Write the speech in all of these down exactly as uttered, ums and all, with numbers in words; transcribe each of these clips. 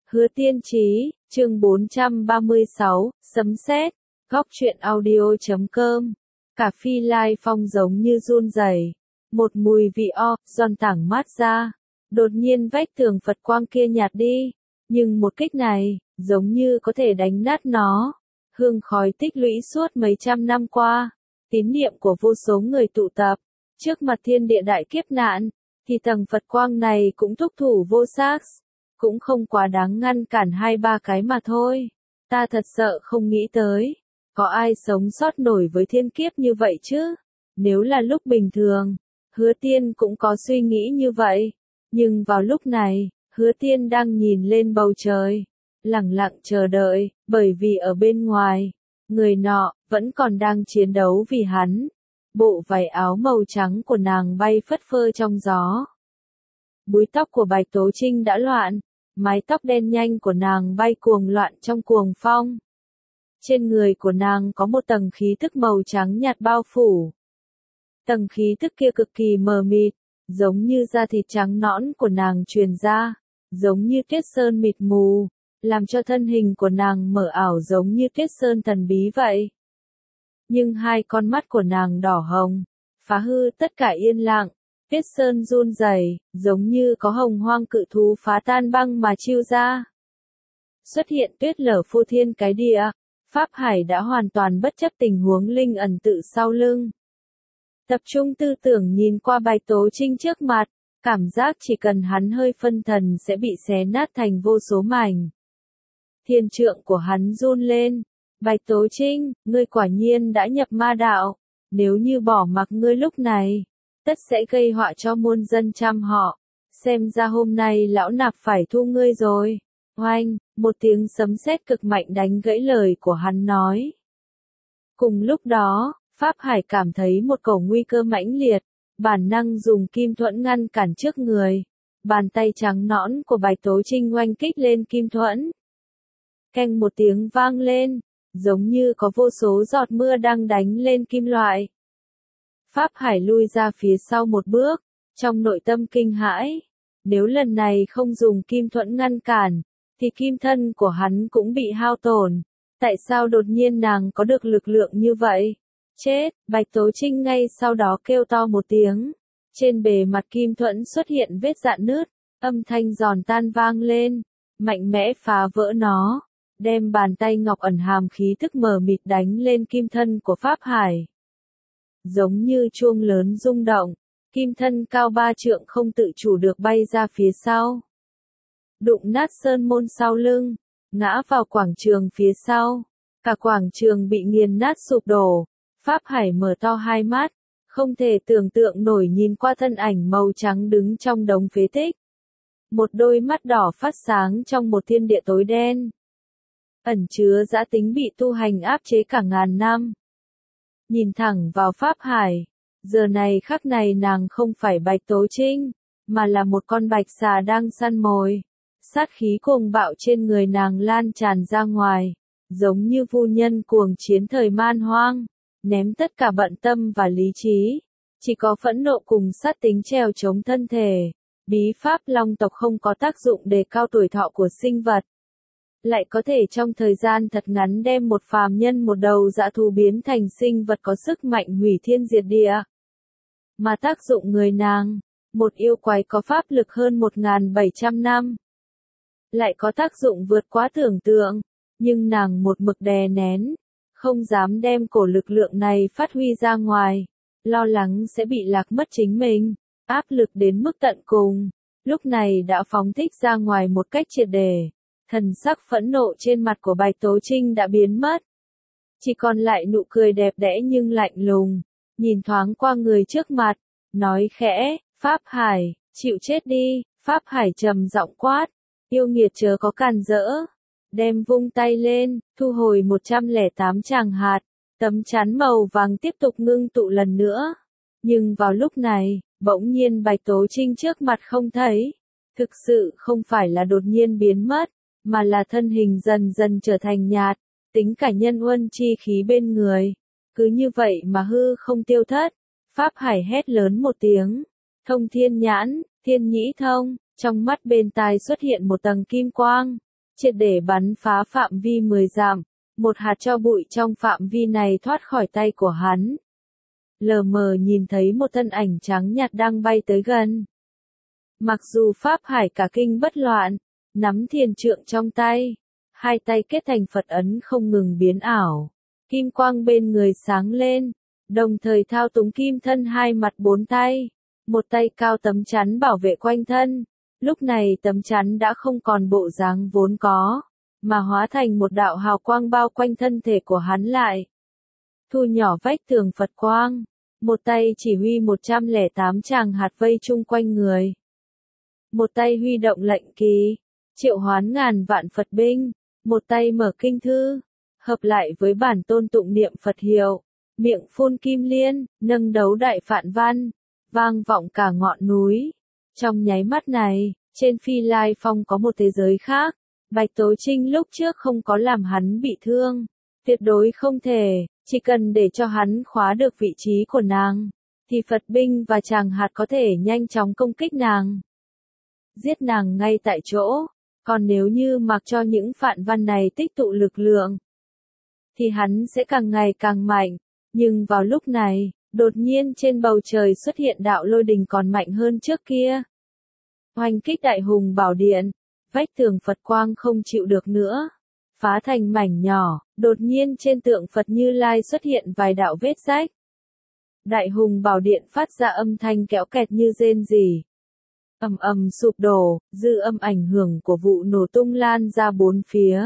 Hứa Tiên Chí, chương bốn trăm ba mươi sáu, sấm sét, góc truyện audio chấm com. Cả Phi Lai Phong giống như run rẩy, một mùi vị o, giòn tảng mát ra. Đột nhiên vách tường Phật quang kia nhạt đi, nhưng một kích này, giống như có thể đánh nát nó. Hương khói tích lũy suốt mấy trăm năm qua, tín niệm của vô số người tụ tập, trước mặt thiên địa đại kiếp nạn, thì tầng Phật quang này cũng thúc thủ vô sắc, cũng không quá đáng ngăn cản hai ba cái mà thôi. Ta thật sợ không nghĩ tới, có ai sống sót nổi với thiên kiếp như vậy chứ? Nếu là lúc bình thường, Hứa Tiên cũng có suy nghĩ như vậy, nhưng vào lúc này, Hứa Tiên đang nhìn lên bầu trời, lặng lặng chờ đợi, bởi vì ở bên ngoài, người nọ vẫn còn đang chiến đấu vì hắn. Bộ váy áo màu trắng của nàng bay phất phơ trong gió. Búi tóc của Bạch Tố Trinh đã loạn, mái tóc đen nhanh của nàng bay cuồng loạn trong cuồng phong. Trên người của nàng có một tầng khí tức màu trắng nhạt bao phủ. Tầng khí tức kia cực kỳ mờ mịt, giống như da thịt trắng nõn của nàng truyền ra, giống như tuyết sơn mịt mù, làm cho thân hình của nàng mở ảo giống như tuyết sơn thần bí vậy. Nhưng hai con mắt của nàng đỏ hồng, phá hư tất cả yên lặng, tuyết sơn run rẩy, giống như có hồng hoang cự thú phá tan băng mà chiêu ra. Xuất hiện tuyết lở phô thiên cái địa, Pháp Hải đã hoàn toàn bất chấp tình huống linh ẩn tự sau lưng. Tập trung tư tưởng nhìn qua Bạch Tố Trinh trước mặt, cảm giác chỉ cần hắn hơi phân thần sẽ bị xé nát thành vô số mảnh. Thiên trượng của hắn run lên. Bạch Tố Trinh, ngươi quả nhiên đã nhập ma đạo. Nếu như bỏ mặc ngươi lúc này, tất sẽ gây họa cho muôn dân trăm họ. Xem ra hôm nay lão nạp phải thu ngươi rồi. Oanh, một tiếng sấm sét cực mạnh đánh gãy lời của hắn nói. Cùng lúc đó, Pháp Hải cảm thấy một cổ nguy cơ mãnh liệt, bản năng dùng kim thuẫn ngăn cản trước người. Bàn tay trắng nõn của Bạch Tố Trinh oanh kích lên kim thuẫn. Keng một tiếng vang lên, giống như có vô số giọt mưa đang đánh lên kim loại. Pháp Hải lui ra phía sau một bước, trong nội tâm kinh hãi. Nếu lần này không dùng kim thuẫn ngăn cản, thì kim thân của hắn cũng bị hao tổn. Tại sao đột nhiên nàng có được lực lượng như vậy? Chết, Bạch Tố Trinh ngay sau đó kêu to một tiếng. Trên bề mặt kim thuẫn xuất hiện vết rạn nứt, âm thanh giòn tan vang lên, mạnh mẽ phá vỡ nó, đem bàn tay ngọc ẩn hàm khí tức mờ mịt đánh lên kim thân của Pháp Hải. Giống như chuông lớn rung động, kim thân cao ba trượng không tự chủ được bay ra phía sau. Đụng nát sơn môn sau lưng, ngã vào quảng trường phía sau. Cả quảng trường bị nghiền nát sụp đổ. Pháp Hải mở to hai mắt, không thể tưởng tượng nổi nhìn qua thân ảnh màu trắng đứng trong đống phế tích. Một đôi mắt đỏ phát sáng trong một thiên địa tối đen. Ẩn chứa dã tính bị tu hành áp chế cả ngàn năm. Nhìn thẳng vào Pháp Hải, giờ này khắc này nàng không phải Bạch Tố Trinh, mà là một con bạch xà đang săn mồi. Sát khí cuồng bạo trên người nàng lan tràn ra ngoài, giống như phu nhân cuồng chiến thời man hoang, ném tất cả bận tâm và lý trí, chỉ có phẫn nộ cùng sát tính trèo chống thân thể. Bí pháp long tộc không có tác dụng đề cao tuổi thọ của sinh vật, lại có thể trong thời gian thật ngắn đem một phàm nhân một đầu dã thú biến thành sinh vật có sức mạnh hủy thiên diệt địa. Mà tác dụng người nàng, một yêu quái có pháp lực hơn một nghìn bảy trăm năm, lại có tác dụng vượt quá tưởng tượng, nhưng nàng một mực đè nén, không dám đem cổ lực lượng này phát huy ra ngoài, lo lắng sẽ bị lạc mất chính mình, áp lực đến mức tận cùng, lúc này đã phóng thích ra ngoài một cách triệt để. Thần sắc phẫn nộ trên mặt của Bạch Tố Trinh đã biến mất. Chỉ còn lại nụ cười đẹp đẽ nhưng lạnh lùng, nhìn thoáng qua người trước mặt, nói khẽ, Pháp Hải, chịu chết đi. Pháp Hải trầm giọng quát, yêu nghiệt chớ có càn rỡ. Đem vung tay lên, thu hồi một trăm lẻ tám tràng hạt, tấm chắn màu vàng tiếp tục ngưng tụ lần nữa. Nhưng vào lúc này, bỗng nhiên Bạch Tố Trinh trước mặt không thấy. Thực sự không phải là đột nhiên biến mất, mà là thân hình dần dần trở thành nhạt, tính cả nhân uân chi khí bên người. Cứ như vậy mà hư không tiêu thất. Pháp Hải hét lớn một tiếng, thông thiên nhãn, thiên nhĩ thông, trong mắt bên tai xuất hiện một tầng kim quang. triệt để bắn phá phạm vi mười dặm, một hạt tro bụi trong phạm vi này thoát khỏi tay của hắn. Lờ mờ nhìn thấy một thân ảnh trắng nhạt đang bay tới gần. Mặc dù Pháp Hải cả kinh bất loạn, nắm thiền trượng trong tay, hai tay kết thành Phật ấn không ngừng biến ảo, kim quang bên người sáng lên, đồng thời thao túng kim thân hai mặt bốn tay, một tay cao tấm chắn bảo vệ quanh thân. Lúc này tấm chắn đã không còn bộ dáng vốn có, mà hóa thành một đạo hào quang bao quanh thân thể của hắn lại. Thu nhỏ vách tường Phật quang, một tay chỉ huy một trăm lẻ tám tràng hạt vây chung quanh người. Một tay huy động lệnh kỳ, triệu hoán ngàn vạn Phật binh, một tay mở kinh thư, hợp lại với bản tôn tụng niệm Phật hiệu, miệng phun kim liên, nâng đấu đại phạn văn, vang vọng cả ngọn núi. Trong nháy mắt này, trên Phi Lai Phong có một thế giới khác, Bạch Tố Trinh lúc trước không có làm hắn bị thương, tuyệt đối không thể, chỉ cần để cho hắn khóa được vị trí của nàng, thì Phật binh và tràng hạt có thể nhanh chóng công kích nàng, giết nàng ngay tại chỗ. Còn nếu như mặc cho những phạn văn này tích tụ lực lượng, thì hắn sẽ càng ngày càng mạnh. Nhưng vào lúc này, đột nhiên trên bầu trời xuất hiện đạo lôi đình còn mạnh hơn trước kia. Hoành kích Đại Hùng Bảo Điện, vách tường Phật quang không chịu được nữa, phá thành mảnh nhỏ, đột nhiên trên tượng Phật Như Lai xuất hiện vài đạo vết rách. Đại Hùng Bảo Điện phát ra âm thanh kéo kẹt như rên rỉ. Ầm ầm sụp đổ, dư âm ảnh hưởng của vụ nổ tung lan ra bốn phía.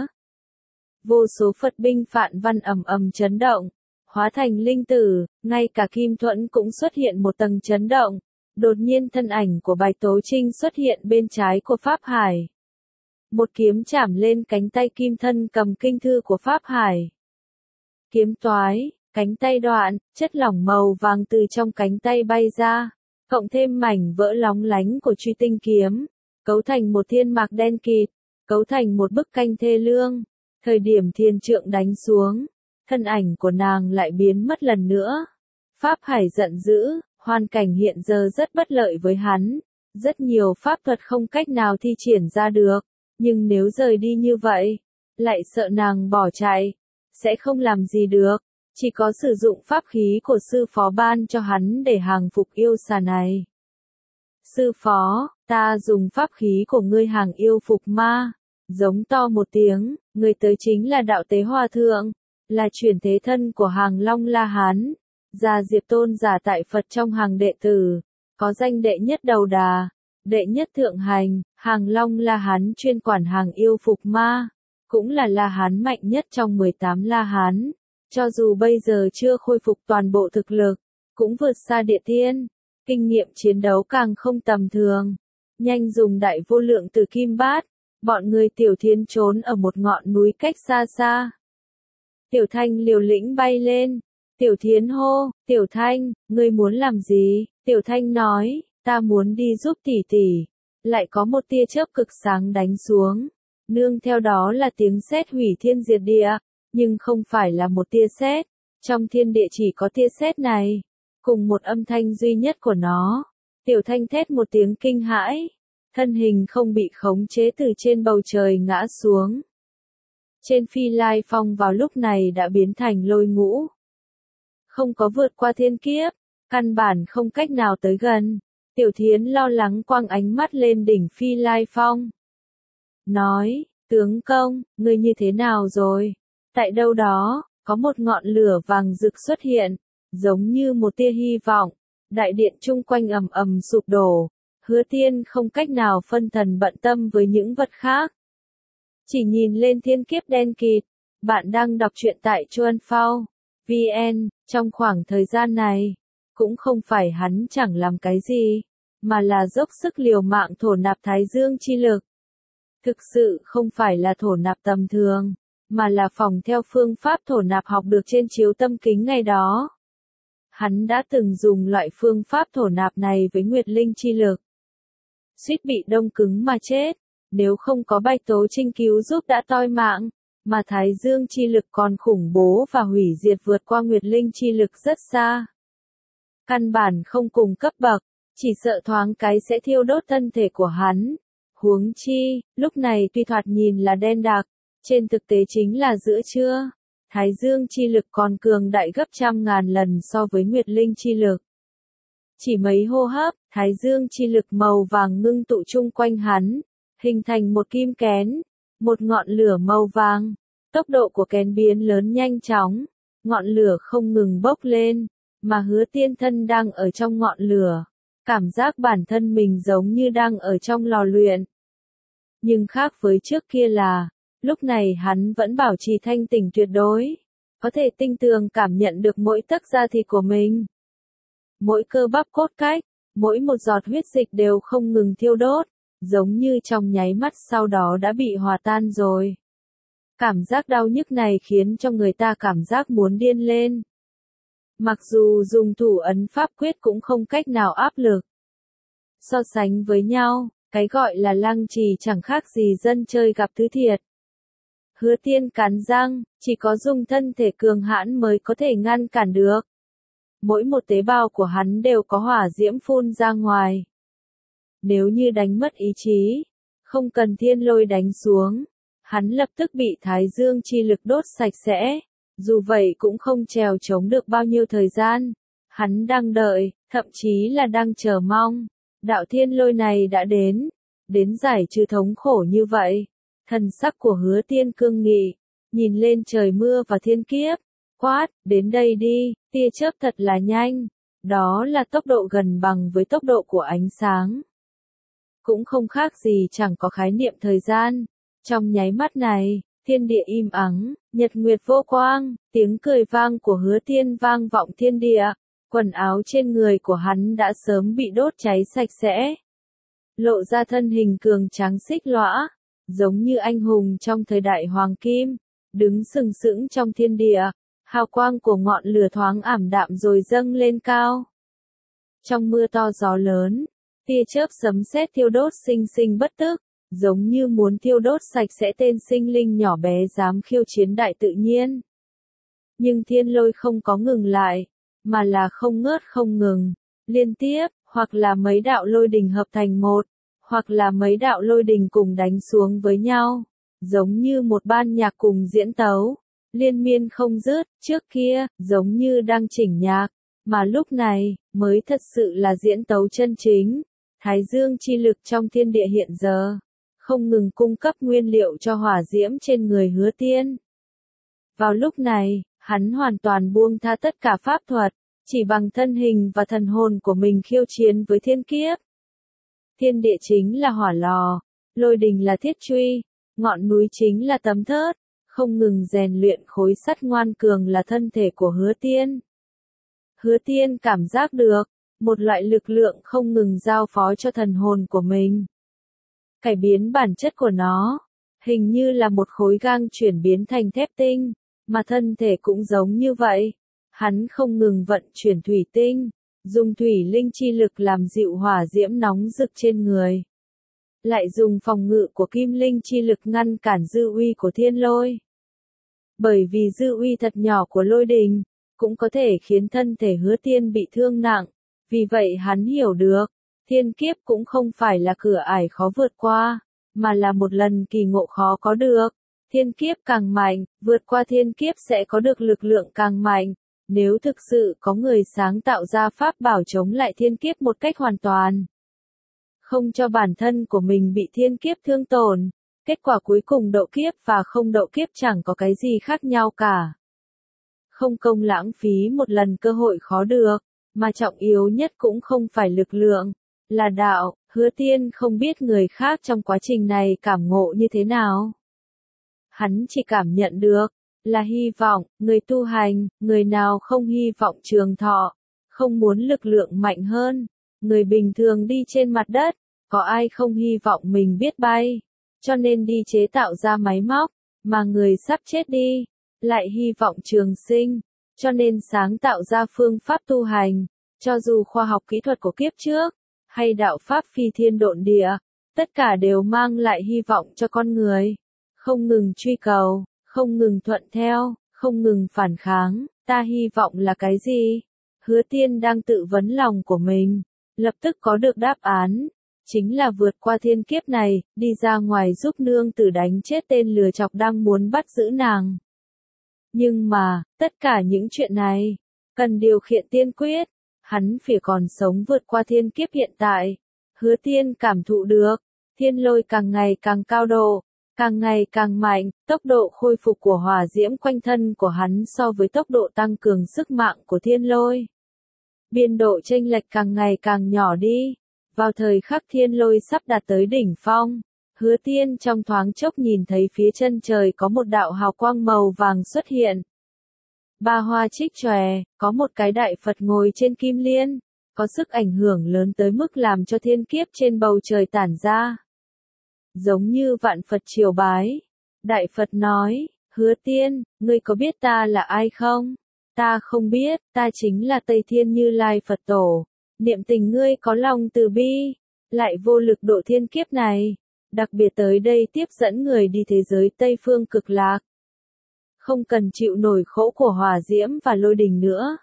Vô số Phật binh phạn văn ầm ầm chấn động, hóa thành linh tử, ngay cả Kim Thuẫn cũng xuất hiện một tầng chấn động. Đột nhiên thân ảnh của Bạch Tố Trinh xuất hiện bên trái của Pháp Hải. Một kiếm chảm lên cánh tay kim thân cầm kinh thư của Pháp Hải. Kiếm toái, cánh tay đoạn, chất lỏng màu vàng từ trong cánh tay bay ra, cộng thêm mảnh vỡ lóng lánh của truy tinh kiếm, cấu thành một thiên mạc đen kịt, cấu thành một bức tranh thê lương. Thời điểm thiên trượng đánh xuống, thân ảnh của nàng lại biến mất lần nữa. Pháp Hải giận dữ, hoàn cảnh hiện giờ rất bất lợi với hắn, rất nhiều pháp thuật không cách nào thi triển ra được, nhưng nếu rời đi như vậy, lại sợ nàng bỏ chạy, sẽ không làm gì được, chỉ có sử dụng pháp khí của sư phó ban cho hắn để hàng phục yêu xà này. Sư phó, ta dùng pháp khí của ngươi hàng yêu phục ma. Giống to một tiếng, người tới chính là Đạo Tế Hòa Thượng, là chuyển thế thân của hàng Long La Hán, gia Diệp Tôn giả tại Phật trong hàng đệ tử, có danh đệ nhất đầu đà, đệ nhất thượng hành. Hàng Long La Hán chuyên quản hàng yêu phục ma, cũng là La Hán mạnh nhất trong mười tám La Hán, cho dù bây giờ chưa khôi phục toàn bộ thực lực, cũng vượt xa địa tiên, kinh nghiệm chiến đấu càng không tầm thường, nhanh dùng đại vô lượng từ kim bát. Bọn người Tiểu Thiến trốn ở một ngọn núi cách xa xa. Tiểu Thanh liều lĩnh bay lên. Tiểu Thiến hô, Tiểu Thanh, ngươi muốn làm gì? Tiểu Thanh nói, ta muốn đi giúp tỷ tỷ. Lại có một tia chớp cực sáng đánh xuống. Nương theo đó là tiếng sét hủy thiên diệt địa. Nhưng không phải là một tia sét. Trong thiên địa chỉ có tia sét này. Cùng một âm thanh duy nhất của nó. Tiểu Thanh thét một tiếng kinh hãi. Thân hình không bị khống chế từ trên bầu trời ngã xuống. Trên Phi Lai Phong vào lúc này đã biến thành lôi ngũ. Không có vượt qua thiên kiếp, căn bản không cách nào tới gần. Tiểu Thiến lo lắng quăng ánh mắt lên đỉnh Phi Lai Phong. Nói, tướng công, ngươi như thế nào rồi? Tại đâu đó, có một ngọn lửa vàng rực xuất hiện, giống như một tia hy vọng. Đại điện chung quanh ầm ầm sụp đổ. Hứa Tiên không cách nào phân thần bận tâm với những vật khác. Chỉ nhìn lên thiên kiếp đen kịt. Bạn đang đọc truyện tại Chuan Phao vê en. Trong khoảng thời gian này, cũng không phải hắn chẳng làm cái gì, mà là dốc sức liều mạng thổ nạp thái dương chi lực. Thực sự không phải là thổ nạp tầm thường, mà là phòng theo phương pháp thổ nạp học được trên chiếu tâm kính ngày đó. Hắn đã từng dùng loại phương pháp thổ nạp này với Nguyệt Linh chi lực. Suýt bị đông cứng mà chết, nếu không có Bạch Tố Trinh cứu giúp đã toi mạng, mà Thái Dương chi lực còn khủng bố và hủy diệt vượt qua Nguyệt Linh chi lực rất xa. Căn bản không cùng cấp bậc, chỉ sợ thoáng cái sẽ thiêu đốt thân thể của hắn. Huống chi, lúc này tuy thoạt nhìn là đen đặc, trên thực tế chính là giữa trưa. Thái dương chi lực còn cường đại gấp trăm ngàn lần so với Nguyệt Linh chi lực. Chỉ mấy hô hấp, Thái dương chi lực màu vàng ngưng tụ chung quanh hắn, hình thành một kim kén, một ngọn lửa màu vàng. Tốc độ của kén biến lớn nhanh chóng, ngọn lửa không ngừng bốc lên, mà Hứa Tiên thân đang ở trong ngọn lửa. Cảm giác bản thân mình giống như đang ở trong lò luyện. Nhưng khác với trước kia là, lúc này hắn vẫn bảo trì thanh tỉnh tuyệt đối, có thể tinh tường cảm nhận được mỗi tấc da thịt của mình. Mỗi cơ bắp cốt cách, mỗi một giọt huyết dịch đều không ngừng thiêu đốt, giống như trong nháy mắt sau đó đã bị hòa tan rồi. Cảm giác đau nhức này khiến cho người ta cảm giác muốn điên lên. Mặc dù dùng thủ ấn pháp quyết cũng không cách nào áp lực. So sánh với nhau, cái gọi là lăng trì chẳng khác gì dân chơi gặp thứ thiệt. Hứa Tiên cắn răng, chỉ có dùng thân thể cường hãn mới có thể ngăn cản được. Mỗi một tế bào của hắn đều có hỏa diễm phun ra ngoài. Nếu như đánh mất ý chí, không cần thiên lôi đánh xuống, hắn lập tức bị thái dương chi lực đốt sạch sẽ. Dù vậy cũng không trèo chống được bao nhiêu thời gian. Hắn đang đợi, thậm chí là đang chờ mong. Đạo thiên lôi này đã đến, đến giải trừ thống khổ như vậy. Thần sắc của Hứa Tiên cương nghị, nhìn lên trời mưa và thiên kiếp, quát, đến đây đi, tia chớp thật là nhanh. Đó là tốc độ gần bằng với tốc độ của ánh sáng. Cũng không khác gì chẳng có khái niệm thời gian. Trong nháy mắt này, thiên địa im ắng, nhật nguyệt vô quang, tiếng cười vang của Hứa Tiên vang vọng thiên địa, quần áo trên người của hắn đã sớm bị đốt cháy sạch sẽ. Lộ ra thân hình cường tráng xích lõa, giống như anh hùng trong thời đại hoàng kim, đứng sừng sững trong thiên địa, hào quang của ngọn lửa thoáng ảm đạm rồi dâng lên cao. Trong mưa to gió lớn, tia chớp sấm sét thiêu đốt sinh sinh bất tức. Giống như muốn thiêu đốt sạch sẽ tên sinh linh nhỏ bé dám khiêu chiến đại tự nhiên. Nhưng thiên lôi không có ngừng lại, mà là không ngớt không ngừng, liên tiếp, hoặc là mấy đạo lôi đình hợp thành một, hoặc là mấy đạo lôi đình cùng đánh xuống với nhau, giống như một ban nhạc cùng diễn tấu, liên miên không dứt, trước kia, giống như đang chỉnh nhạc, mà lúc này, mới thật sự là diễn tấu chân chính. Thái dương chi lực trong thiên địa hiện giờ không ngừng cung cấp nguyên liệu cho hỏa diễm trên người Hứa Tiên. Vào lúc này, hắn hoàn toàn buông tha tất cả pháp thuật, chỉ bằng thân hình và thần hồn của mình khiêu chiến với thiên kiếp. Thiên địa chính là hỏa lò, lôi đình là thiết truy, ngọn núi chính là tấm thớt, không ngừng rèn luyện khối sắt ngoan cường là thân thể của Hứa Tiên. Hứa Tiên cảm giác được một loại lực lượng không ngừng giao phó cho thần hồn của mình. Cải biến bản chất của nó, hình như là một khối gang chuyển biến thành thép tinh, mà thân thể cũng giống như vậy. Hắn không ngừng vận chuyển thủy tinh, dùng thủy linh chi lực làm dịu hỏa diễm nóng rực trên người. Lại dùng phòng ngự của kim linh chi lực ngăn cản dư uy của thiên lôi. Bởi vì dư uy thật nhỏ của lôi đình, cũng có thể khiến thân thể Hứa Tiên bị thương nặng, vì vậy hắn hiểu được. Thiên kiếp cũng không phải là cửa ải khó vượt qua, mà là một lần kỳ ngộ khó có được. Thiên kiếp càng mạnh, vượt qua thiên kiếp sẽ có được lực lượng càng mạnh. Nếu thực sự có người sáng tạo ra pháp bảo chống lại thiên kiếp một cách hoàn toàn, không cho bản thân của mình bị thiên kiếp thương tổn, kết quả cuối cùng đậu kiếp và không đậu kiếp chẳng có cái gì khác nhau cả. Không công lãng phí một lần cơ hội khó được, mà trọng yếu nhất cũng không phải lực lượng, là đạo. Hứa Tiên không biết người khác trong quá trình này cảm ngộ như thế nào. Hắn chỉ cảm nhận được, là hy vọng, người tu hành, người nào không hy vọng trường thọ, không muốn lực lượng mạnh hơn, người bình thường đi trên mặt đất, có ai không hy vọng mình biết bay, cho nên đi chế tạo ra máy móc, mà người sắp chết đi, lại hy vọng trường sinh, cho nên sáng tạo ra phương pháp tu hành, cho dù khoa học kỹ thuật của kiếp trước, hay đạo pháp phi thiên độn địa, tất cả đều mang lại hy vọng cho con người, không ngừng truy cầu, không ngừng thuận theo, không ngừng phản kháng. Ta hy vọng là cái gì? Hứa Tiên đang tự vấn lòng của mình, lập tức có được đáp án. chính là vượt qua thiên kiếp này, đi ra ngoài giúp nương tử đánh chết tên lừa chọc đang muốn bắt giữ nàng. Nhưng mà, tất cả những chuyện này, cần điều khiển tiên quyết, hắn phải còn sống vượt qua thiên kiếp hiện tại. Hứa Tiên cảm thụ được, thiên lôi càng ngày càng cao độ, càng ngày càng mạnh, tốc độ khôi phục của hỏa diễm quanh thân của hắn so với tốc độ tăng cường sức mạnh của thiên lôi. Biên độ chênh lệch càng ngày càng nhỏ đi. Vào thời khắc thiên lôi sắp đạt tới đỉnh phong, Hứa Tiên trong thoáng chốc nhìn thấy phía chân trời có một đạo hào quang màu vàng xuất hiện. Ba hoa trích chòe, có một cái đại Phật ngồi trên kim liên, có sức ảnh hưởng lớn tới mức làm cho thiên kiếp trên bầu trời tản ra. Giống như vạn Phật triều bái. Đại Phật nói, Hứa Tiên, ngươi có biết ta là ai không? Ta không biết, ta chính là Tây Thiên Như Lai Phật Tổ. Niệm tình ngươi có lòng từ bi, lại vô lực độ thiên kiếp này, đặc biệt tới đây tiếp dẫn người đi thế giới Tây Phương Cực Lạc. Không cần chịu nổi khổ của hỏa diễm và lôi đình nữa.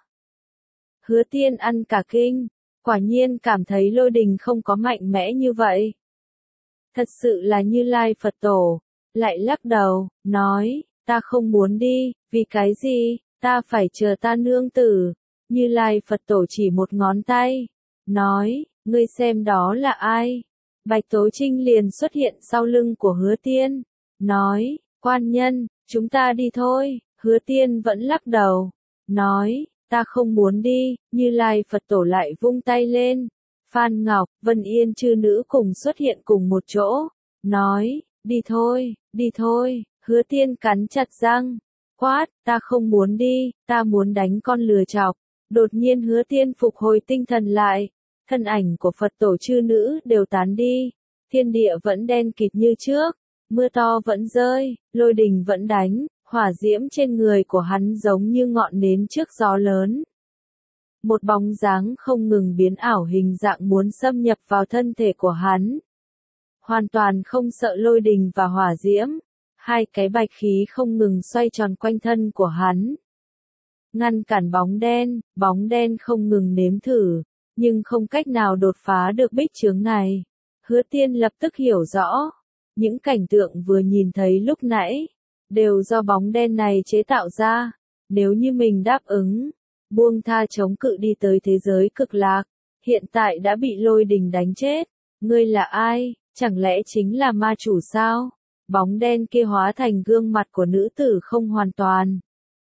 Hứa Tiên ăn cả kinh, quả nhiên cảm thấy lôi đình không có mạnh mẽ như vậy. Thật sự là Như Lai Phật Tổ, lại lắc đầu, nói, ta không muốn đi, vì cái gì, ta phải chờ ta nương tử. Như Lai Phật Tổ chỉ một ngón tay, nói, ngươi xem đó là ai? Bạch Tố Trinh liền xuất hiện sau lưng của Hứa Tiên, nói, quan nhân, chúng ta đi thôi. Hứa Tiên vẫn lắc đầu, nói, ta không muốn đi. Như Lai Phật Tổ lại vung tay lên, Phan Ngọc, Vân Yên chư nữ cùng xuất hiện cùng một chỗ, nói, đi thôi, đi thôi. Hứa Tiên cắn chặt răng, quát, ta không muốn đi, ta muốn đánh con lừa chọc. Đột nhiên Hứa Tiên phục hồi tinh thần lại, thân ảnh của Phật tổ chư nữ đều tán đi, thiên địa vẫn đen kịt như trước, mưa to vẫn rơi, lôi đình vẫn đánh, hỏa diễm trên người của hắn giống như ngọn nến trước gió lớn. Một bóng dáng không ngừng biến ảo hình dạng muốn xâm nhập vào thân thể của hắn. Hoàn toàn không sợ lôi đình và hỏa diễm, hai cái bạch khí không ngừng xoay tròn quanh thân của hắn. Ngăn cản bóng đen, bóng đen không ngừng nếm thử, nhưng không cách nào đột phá được bích chướng này. Hứa Tiên lập tức hiểu rõ, những cảnh tượng vừa nhìn thấy lúc nãy, đều do bóng đen này chế tạo ra. Nếu như mình đáp ứng, buông tha chống cự đi tới thế giới cực lạc, hiện tại đã bị lôi đình đánh chết. Ngươi là ai, chẳng lẽ chính là ma chủ sao? Bóng đen kia hóa thành gương mặt của nữ tử không hoàn toàn.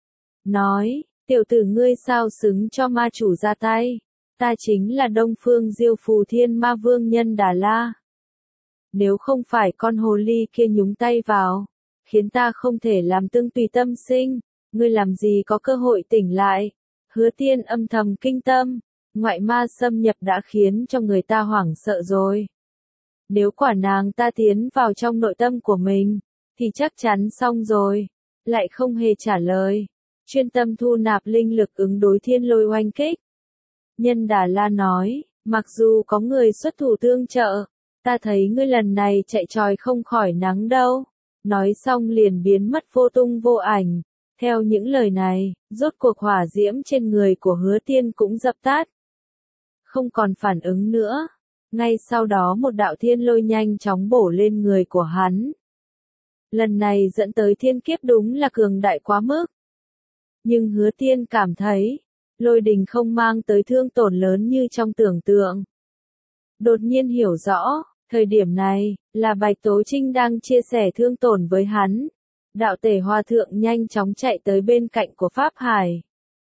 Nói, tiểu tử ngươi sao xứng cho ma chủ ra tay? Ta chính là Đông Phương Diêu Phù Thiên Ma Vương Nhân Đà La. Nếu không phải con hồ ly kia nhúng tay vào, khiến ta không thể làm tương tùy tâm sinh, ngươi làm gì có cơ hội tỉnh lại. Hứa Tiên âm thầm kinh tâm, ngoại ma xâm nhập đã khiến cho người ta hoảng sợ rồi. Nếu quả nàng ta tiến vào trong nội tâm của mình, thì chắc chắn xong rồi. Lại không hề trả lời, chuyên tâm thu nạp linh lực ứng đối thiên lôi oanh kích. Nhân Đà La nói, mặc dù có người xuất thủ tương trợ, ta thấy ngươi lần này chạy tròi không khỏi nắng đâu. Nói xong liền biến mất vô tung vô ảnh. Theo những lời này, rốt cuộc hỏa diễm trên người của Hứa Tiên cũng dập tắt. Không còn phản ứng nữa. Ngay sau đó một đạo thiên lôi nhanh chóng bổ lên người của hắn. Lần này dẫn tới thiên kiếp đúng là cường đại quá mức. Nhưng Hứa Tiên cảm thấy, lôi đình không mang tới thương tổn lớn như trong tưởng tượng. Đột nhiên hiểu rõ, thời điểm này, là Bạch Tố Trinh đang chia sẻ thương tổn với hắn. Đạo Tể Hòa Thượng nhanh chóng chạy tới bên cạnh của Pháp Hải.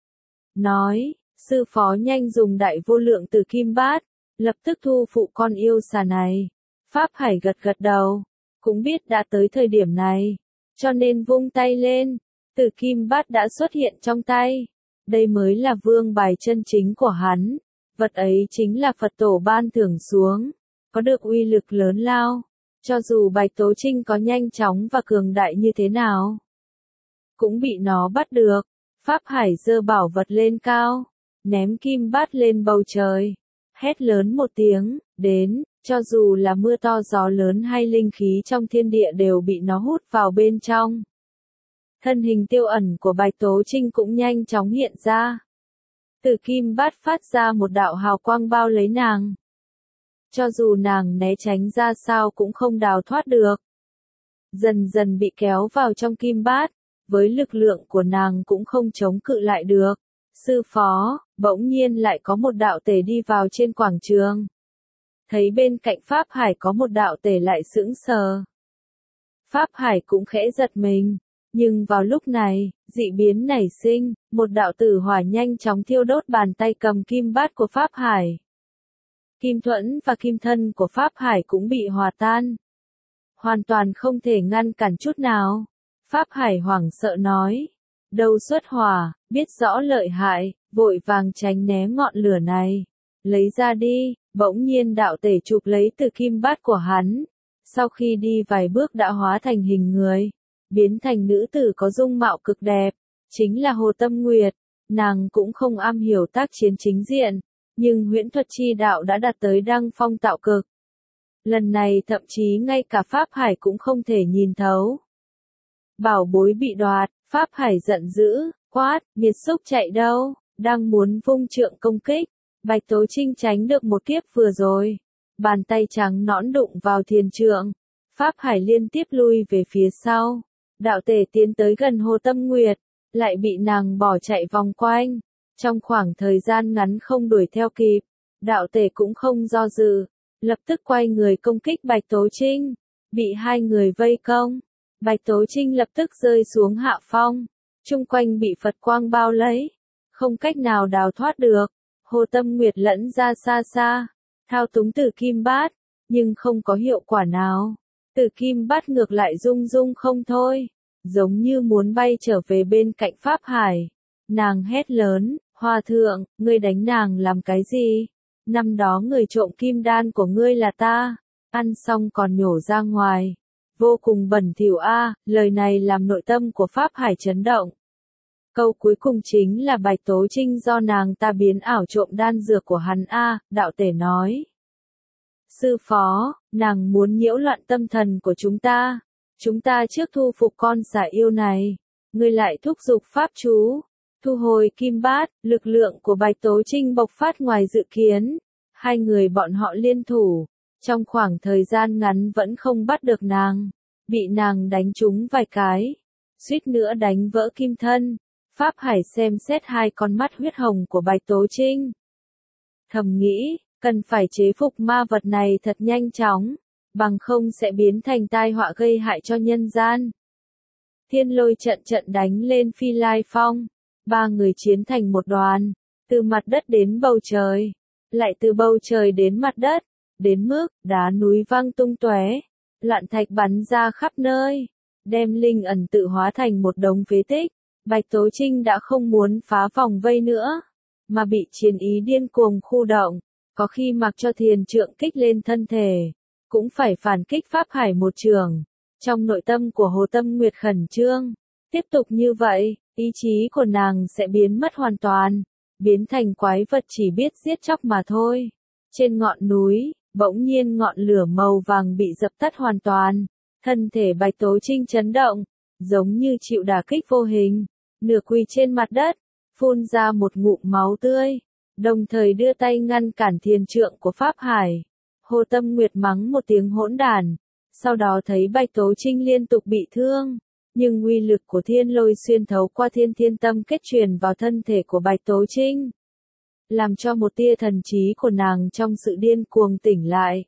Nói, sư phó nhanh dùng đại vô lượng từ kim bát, lập tức thu phụ con yêu xà này. Pháp Hải gật gật đầu, cũng biết đã tới thời điểm này, cho nên vung tay lên, từ kim bát đã xuất hiện trong tay. Đây mới là vương bài chân chính của hắn, vật ấy chính là Phật tổ ban thưởng xuống, có được uy lực lớn lao. Cho dù Bạch Tố Trinh có nhanh chóng và cường đại như thế nào, cũng bị nó bắt được. Pháp Hải giơ bảo vật lên cao, ném kim bát lên bầu trời, hét lớn một tiếng, đến, cho dù là mưa to gió lớn hay linh khí trong thiên địa đều bị nó hút vào bên trong. Thân hình tiêu ẩn của Bạch Tố Trinh cũng nhanh chóng hiện ra. Từ kim bát phát ra một đạo hào quang bao lấy nàng. cho dù nàng né tránh ra sao cũng không đào thoát được. Dần dần bị kéo vào trong kim bát, với lực lượng của nàng cũng không chống cự lại được. Sư phó, bỗng nhiên lại có một đạo tể đi vào trên quảng trường. Thấy bên cạnh Pháp Hải có một đạo tể lại sững sờ. Pháp Hải cũng khẽ giật mình, nhưng vào lúc này, dị biến nảy sinh, một đạo tử hỏa nhanh chóng thiêu đốt bàn tay cầm kim bát của Pháp Hải. Kim thuẫn và kim thân của Pháp Hải cũng bị hòa tan. Hoàn toàn không thể ngăn cản chút nào. Pháp Hải hoảng sợ nói. Đâu xuất hỏa, biết rõ lợi hại, vội vàng tránh né ngọn lửa này. Lấy ra đi, bỗng nhiên đạo tể chụp lấy từ kim bát của hắn. Sau khi đi vài bước đã hóa thành hình người, biến thành nữ tử có dung mạo cực đẹp, chính là Hồ Tâm Nguyệt. Nàng cũng không am hiểu tác chiến chính diện, nhưng huyễn thuật chi đạo đã đạt tới đăng phong tạo cực. Lần này thậm chí ngay cả Pháp Hải cũng không thể nhìn thấu. Bảo bối bị đoạt, Pháp Hải giận dữ, quát, nghiệt xúc chạy đâu, đang muốn vung trượng công kích. Bạch Tố Trinh tránh được một kiếp vừa rồi. Bàn tay trắng nõn đụng vào thiền trượng. Pháp Hải liên tiếp lui về phía sau. Đạo tể tiến tới gần Hồ Tâm Nguyệt, lại bị nàng bỏ chạy vòng quanh. Trong khoảng thời gian ngắn không đuổi theo kịp, đạo tể cũng không do dự, lập tức quay người công kích Bạch Tố Trinh. Bị hai người vây công, Bạch Tố Trinh lập tức rơi xuống hạ phong, chung quanh bị Phật quang bao lấy, không cách nào đào thoát được. Hồ Tâm Nguyệt lẫn ra xa xa, thao túng tử kim bát, nhưng không có hiệu quả nào. Tử kim bát ngược lại rung rung không thôi, giống như muốn bay trở về bên cạnh Pháp Hải. Nàng hét lớn, Hòa thượng, ngươi đánh nàng làm cái gì? Năm đó người trộm kim đan của ngươi là ta, ăn xong còn nhổ ra ngoài. Vô cùng bẩn thỉu a, lời này làm nội tâm của Pháp Hải chấn động. Câu cuối cùng chính là Bạch Tố Trinh do nàng ta biến ảo trộm đan dược của hắn a, đạo tể nói. Sư phó, nàng muốn nhiễu loạn tâm thần của chúng ta. Chúng ta trước thu phục con xà yêu này, ngươi lại thúc giục pháp chú. Thu hồi kim bát, lực lượng của Bạch Tố Trinh bộc phát ngoài dự kiến. Hai người bọn họ liên thủ, trong khoảng thời gian ngắn vẫn không bắt được nàng. Bị nàng đánh trúng vài cái, suýt nữa đánh vỡ kim thân. Pháp Hải xem xét hai con mắt huyết hồng của Bạch Tố Trinh. Thầm nghĩ, cần phải chế phục ma vật này thật nhanh chóng, bằng không sẽ biến thành tai họa gây hại cho nhân gian. Thiên lôi trận trận đánh lên Phi Lai Phong. Ba người chiến thành một đoàn, từ mặt đất đến bầu trời, lại từ bầu trời đến mặt đất, đến mức đá núi văng tung tóe, loạn thạch bắn ra khắp nơi, đem linh ẩn tự hóa thành một đống phế tích. Bạch Tố Trinh đã không muốn phá vòng vây nữa, mà bị chiến ý điên cuồng khu động, có khi mặc cho thiền trượng kích lên thân thể, cũng phải phản kích Pháp Hải một trường. Trong nội tâm của Hồ Tâm Nguyệt khẩn trương, tiếp tục như vậy, ý chí của nàng sẽ biến mất hoàn toàn, biến thành quái vật chỉ biết giết chóc mà thôi. Trên ngọn núi, bỗng nhiên ngọn lửa màu vàng bị dập tắt hoàn toàn, thân thể Bạch Tố Trinh chấn động, giống như chịu đả kích vô hình, nửa quỳ trên mặt đất, phun ra một ngụm máu tươi, đồng thời đưa tay ngăn cản thiền trượng của Pháp Hải. Hồ Tâm Nguyệt mắng một tiếng hỗn đản, sau đó thấy Bạch Tố Trinh liên tục bị thương. Nhưng uy lực của thiên lôi xuyên thấu qua thiên thiên tâm kết truyền vào thân thể của Bạch Tố Trinh, làm cho một tia thần trí của nàng trong sự điên cuồng tỉnh lại.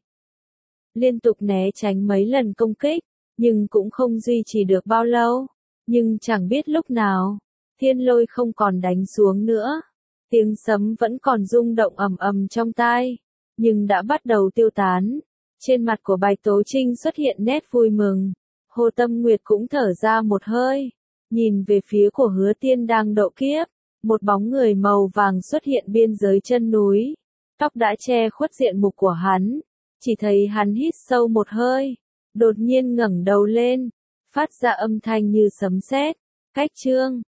Liên tục né tránh mấy lần công kích, nhưng cũng không duy trì được bao lâu. Nhưng chẳng biết lúc nào, thiên lôi không còn đánh xuống nữa. Tiếng sấm vẫn còn rung động ầm ầm trong tai, nhưng đã bắt đầu tiêu tán. Trên mặt của Bạch Tố Trinh xuất hiện nét vui mừng. Hồ Tâm Nguyệt cũng thở ra một hơi, nhìn về phía của Hứa Tiên đang độ kiếp, một bóng người màu vàng xuất hiện biên giới chân núi, tóc đã che khuất diện mục của hắn, chỉ thấy hắn hít sâu một hơi, đột nhiên ngẩng đầu lên, phát ra âm thanh như sấm sét, cách chương.